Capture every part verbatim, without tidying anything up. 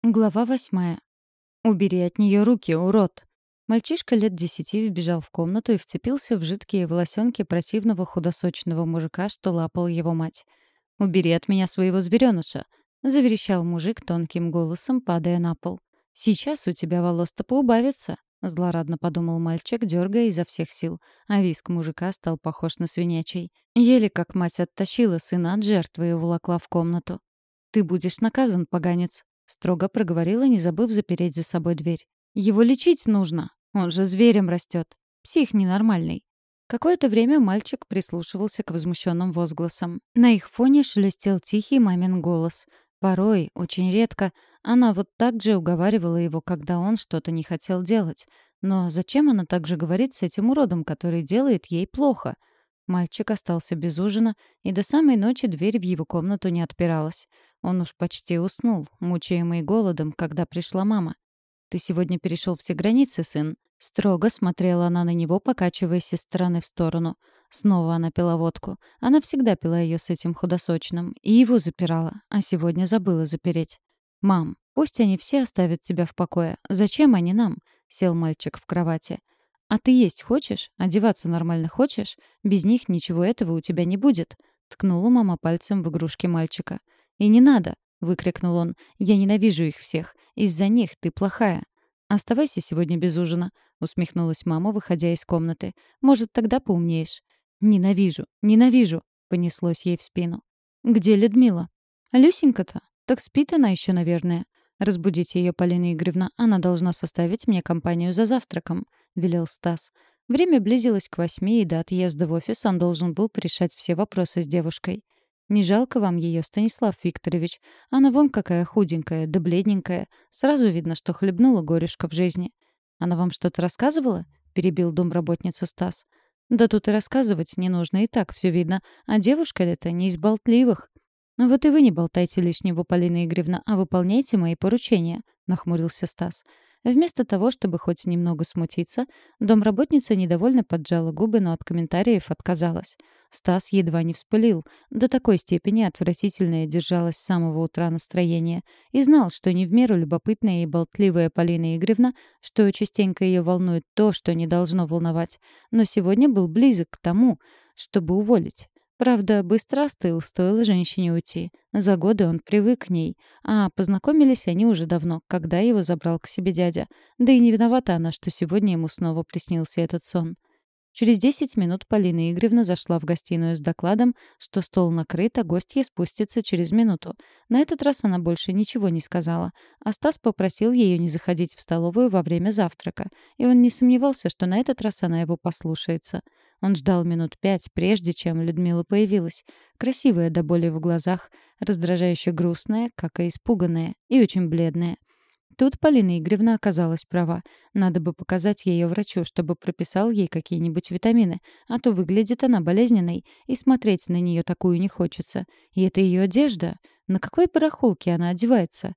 Глава восьмая. «Убери от нее руки, урод!» Мальчишка лет десяти вбежал в комнату и вцепился в жидкие волосенки противного худосочного мужика, что лапал его мать. «Убери от меня своего зверёныша!» — заверещал мужик тонким голосом, падая на пол. «Сейчас у тебя волос-то поубавится!» — злорадно подумал мальчик, дергая изо всех сил, а визг мужика стал похож на свинячий. Еле как мать оттащила сына от жертвы и уволокла в комнату. «Ты будешь наказан, поганец!» — строго проговорила, не забыв запереть за собой дверь. «Его лечить нужно. Он же зверем растет. Псих ненормальный». Какое-то время мальчик прислушивался к возмущенным возгласам. На их фоне шелестел тихий мамин голос. Порой, очень редко, она вот так же уговаривала его, когда он что-то не хотел делать. Но зачем она так же говорит с этим уродом, который делает ей плохо? Мальчик остался без ужина, и до самой ночи дверь в его комнату не отпиралась. Он уж почти уснул, мучаемый голодом, когда пришла мама. «Ты сегодня перешел все границы, сын?» Строго смотрела она на него, покачиваясь из стороны в сторону. Снова она пила водку. Она всегда пила ее с этим худосочным. И его запирала, а сегодня забыла запереть. «Мам, пусть они все оставят тебя в покое. Зачем они нам?» — сел мальчик в кровати. «А ты есть хочешь? Одеваться нормально хочешь? Без них ничего этого у тебя не будет», — ткнула мама пальцем в игрушки мальчика. «И не надо!» — выкрикнул он. «Я ненавижу их всех. Из-за них ты плохая». «Оставайся сегодня без ужина», — усмехнулась мама, выходя из комнаты. «Может, тогда поумнеешь». «Ненавижу, ненавижу», — понеслось ей в спину. «Где Людмила?» «Люсенька-то? Так спит она еще, наверное. Разбудите ее, Полина Игоревна. Она должна составить мне компанию за завтраком», — велел Стас. Время близилось к восьми, и до отъезда в офис он должен был порешать все вопросы с девушкой. «Не жалко вам ее, Станислав Викторович? Она вон какая худенькая, да бледненькая. Сразу видно, что хлебнула горюшка в жизни». «Она вам что-то рассказывала?» — перебил домработницу Стас. «Да тут и рассказывать не нужно, и так все видно. А девушка эта не из болтливых». «Вот и вы не болтайте лишнего, Полина Игоревна, а выполняйте мои поручения», — нахмурился Стас. Вместо того, чтобы хоть немного смутиться, домработница недовольно поджала губы, но от комментариев отказалась. Стас едва не вспылил. До такой степени отвратительное держалось с самого утра настроение. И знал, что не в меру любопытная и болтливая Полина Игоревна, что частенько ее волнует то, что не должно волновать. Но сегодня был близок к тому, чтобы уволить. Правда, быстро остыл, стоило женщине уйти. За годы он привык к ней. А познакомились они уже давно, когда его забрал к себе дядя. Да и не виновата она, что сегодня ему снова приснился этот сон. Через десять минут Полина Игоревна зашла в гостиную с докладом, что стол накрыт, а гостья спустится через минуту. На этот раз она больше ничего не сказала. А Стас попросил ее не заходить в столовую во время завтрака. И он не сомневался, что на этот раз она его послушается. Он ждал минут пять, прежде чем Людмила появилась. Красивая до боли в глазах, раздражающе грустная, как и испуганная, и очень бледная. Тут Полина Игоревна оказалась права. Надо бы показать ее врачу, чтобы прописал ей какие-нибудь витамины, а то выглядит она болезненной, и смотреть на нее такую не хочется. И это ее одежда. На какой барахолке она одевается?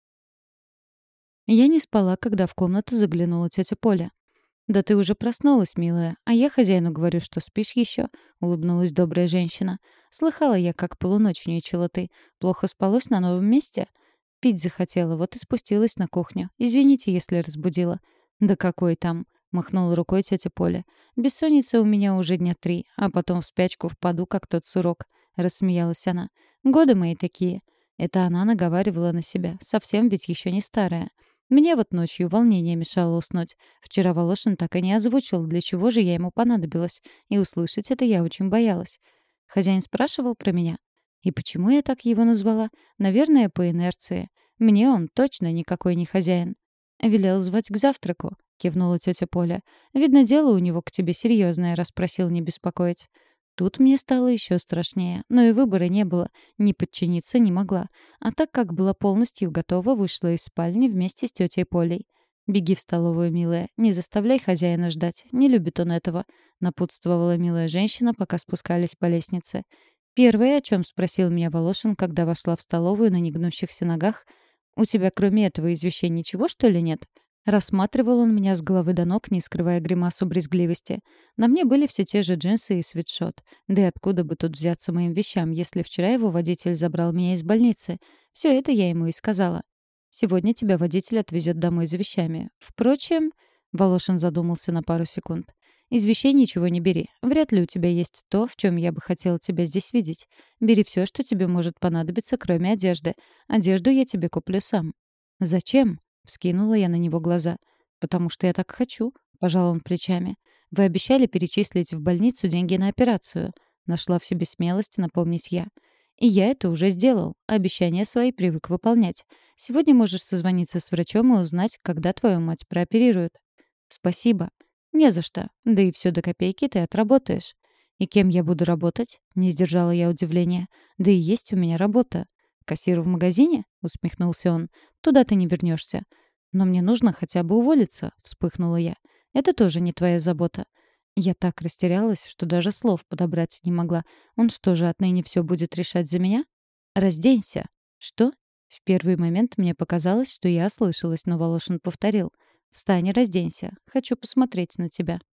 Я не спала, когда в комнату заглянула тетя Поля. «Да ты уже проснулась, милая, а я хозяину говорю, что спишь еще», — улыбнулась добрая женщина. «Слыхала я, как полуночничала ты. Плохо спалось на новом месте?» «Пить захотела, вот и спустилась на кухню. Извините, если разбудила». «Да какой там?» — махнула рукой тетя Поля. «Бессонница у меня уже дня три, а потом в спячку впаду, как тот сурок», — рассмеялась она. «Годы мои такие». Это она наговаривала на себя, совсем ведь еще не старая. Мне вот ночью волнение мешало уснуть. Вчера Волошин так и не озвучил, для чего же я ему понадобилась. И услышать это я очень боялась. Хозяин спрашивал про меня. И почему я так его назвала? Наверное, по инерции. Мне он точно никакой не хозяин. «Велел звать к завтраку», — кивнула тетя Поля. «Видно, дело у него к тебе серьезное, раз просил не беспокоить». Тут мне стало еще страшнее, но и выбора не было, ни подчиниться не могла. А так как была полностью готова, вышла из спальни вместе с тетей Полей. «Беги в столовую, милая, не заставляй хозяина ждать, не любит он этого», — напутствовала милая женщина, пока спускались по лестнице. Первое, о чем спросил меня Волошин, когда вошла в столовую на негнущихся ногах: «У тебя кроме этого из вещей ничего, что ли, нет?» Рассматривал он меня с головы до ног, не скрывая гримасу брезгливости. На мне были все те же джинсы и свитшот. Да и откуда бы тут взяться моим вещам, если вчера его водитель забрал меня из больницы? Все это я ему и сказала. Сегодня тебя водитель отвезет домой за вещами. Впрочем, Волошин задумался на пару секунд. Из вещей ничего не бери. Вряд ли у тебя есть то, в чем я бы хотела тебя здесь видеть. Бери все, что тебе может понадобиться, кроме одежды. Одежду я тебе куплю сам. Зачем? Вскинула я на него глаза. Потому что я так хочу, пожал он плечами. Вы обещали перечислить в больницу деньги на операцию. Нашла в себе смелость напомнить я. И я это уже сделал. Обещания свои привык выполнять. Сегодня можешь созвониться с врачом и узнать, когда твою мать прооперируют. Спасибо. Не за что. Да и все до копейки ты отработаешь. И кем я буду работать? Не сдержала я удивления. Да и есть у меня работа. Кассир в магазине? Усмехнулся он. Туда ты не вернешься. Но мне нужно хотя бы уволиться, вспыхнула я. Это тоже не твоя забота. Я так растерялась, что даже слов подобрать не могла. Он что же, отныне все будет решать за меня? Разденься. Что? В первый момент мне показалось, что я ослышалась, но Волошин повторил. Встань и разденься. Хочу посмотреть на тебя.